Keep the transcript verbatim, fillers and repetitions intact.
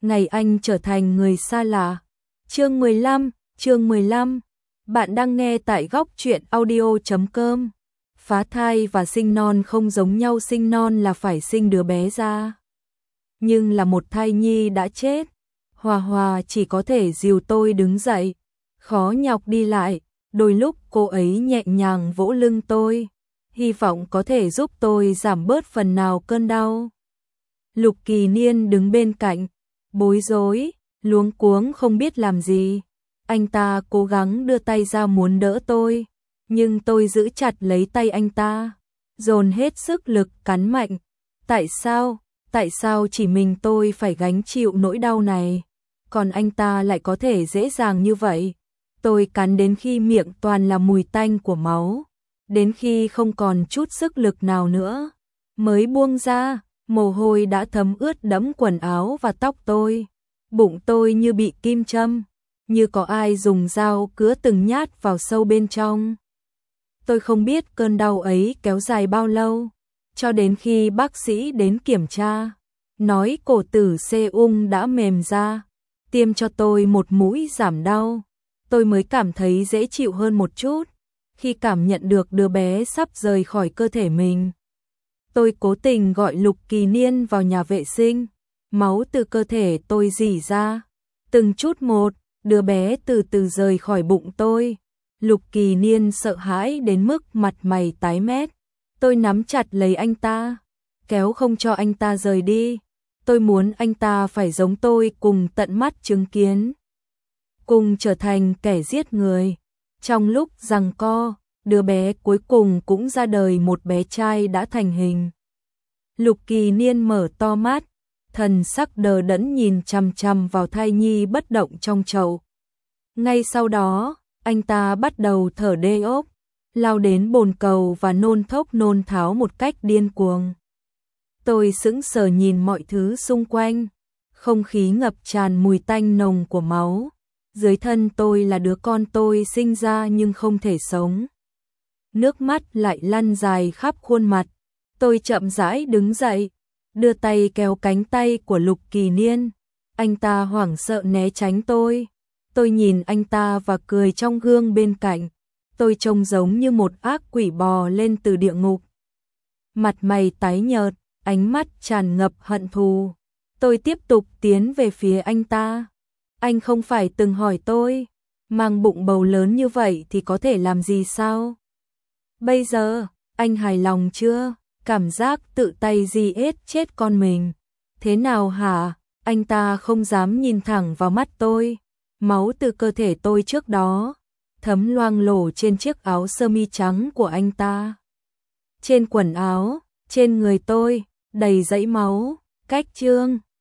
ngày anh trở thành người xa lạ. Chương mười lăm, chương mười lăm. Bạn đang nghe tại góc truyện audio chấm com. Phá thai và sinh non không giống nhau, sinh non là phải sinh đứa bé ra. Nhưng là một thai nhi đã chết. Hòa Hòa chỉ có thể dìu tôi đứng dậy, khó nhọc đi lại, đôi lúc cô ấy nhẹ nhàng vỗ lưng tôi, hy vọng có thể giúp tôi giảm bớt phần nào cơn đau. Lục Kỳ Niên đứng bên cạnh, bối rối, luống cuống không biết làm gì. Anh ta cố gắng đưa tay ra muốn đỡ tôi, nhưng tôi giữ chặt lấy tay anh ta, dồn hết sức lực cắn mạnh. Tại sao, tại sao chỉ mình tôi phải gánh chịu nỗi đau này, còn anh ta lại có thể dễ dàng như vậy? Tôi cắn đến khi miệng toàn là mùi tanh của máu, đến khi không còn chút sức lực nào nữa, mới buông ra, mồ hôi đã thấm ướt đẫm quần áo và tóc tôi. Bụng tôi như bị kim châm, như có ai dùng dao cứa từng nhát vào sâu bên trong. Tôi không biết cơn đau ấy kéo dài bao lâu, cho đến khi bác sĩ đến kiểm tra, nói cổ tử xê ung đã mềm ra, tiêm cho tôi một mũi giảm đau, tôi mới cảm thấy dễ chịu hơn một chút, khi cảm nhận được đứa bé sắp rời khỏi cơ thể mình. Tôi cố tình gọi Lục Kỳ Niên vào nhà vệ sinh, máu từ cơ thể tôi rỉ ra, từng chút một, đứa bé từ từ rời khỏi bụng tôi. Lục Kỳ Niên sợ hãi đến mức mặt mày tái mét. Tôi nắm chặt lấy anh ta, kéo không cho anh ta rời đi. Tôi muốn anh ta phải giống tôi, cùng tận mắt chứng kiến, cùng trở thành kẻ giết người. Trong lúc giằng co, đứa bé cuối cùng cũng ra đời, một bé trai đã thành hình. Lục Kỳ Niên mở to mắt, thần sắc đờ đẫn nhìn chằm chằm vào thai nhi bất động trong chậu. Ngay sau đó, anh ta bắt đầu thở đê ốp, lao đến bồn cầu và nôn thốc nôn tháo một cách điên cuồng. Tôi sững sờ nhìn mọi thứ xung quanh, không khí ngập tràn mùi tanh nồng của máu. Dưới thân tôi là đứa con tôi sinh ra nhưng không thể sống. Nước mắt lại lăn dài khắp khuôn mặt. Tôi chậm rãi đứng dậy, đưa tay kéo cánh tay của Lục Kỳ Niên. Anh ta hoảng sợ né tránh tôi. Tôi nhìn anh ta và cười trong gương bên cạnh. Tôi trông giống như một ác quỷ bò lên từ địa ngục. Mặt mày tái nhợt, ánh mắt tràn ngập hận thù. Tôi tiếp tục tiến về phía anh ta. Anh không phải từng hỏi tôi, mang bụng bầu lớn như vậy thì có thể làm gì sao? Bây giờ, anh hài lòng chưa? Cảm giác tự tay giết chết con mình. Thế nào hả? Anh ta không dám nhìn thẳng vào mắt tôi. Máu từ cơ thể tôi trước đó thấm loang lổ trên chiếc áo sơ mi trắng của anh ta. Trên quần áo, trên người tôi, đầy dãy máu. Cách chương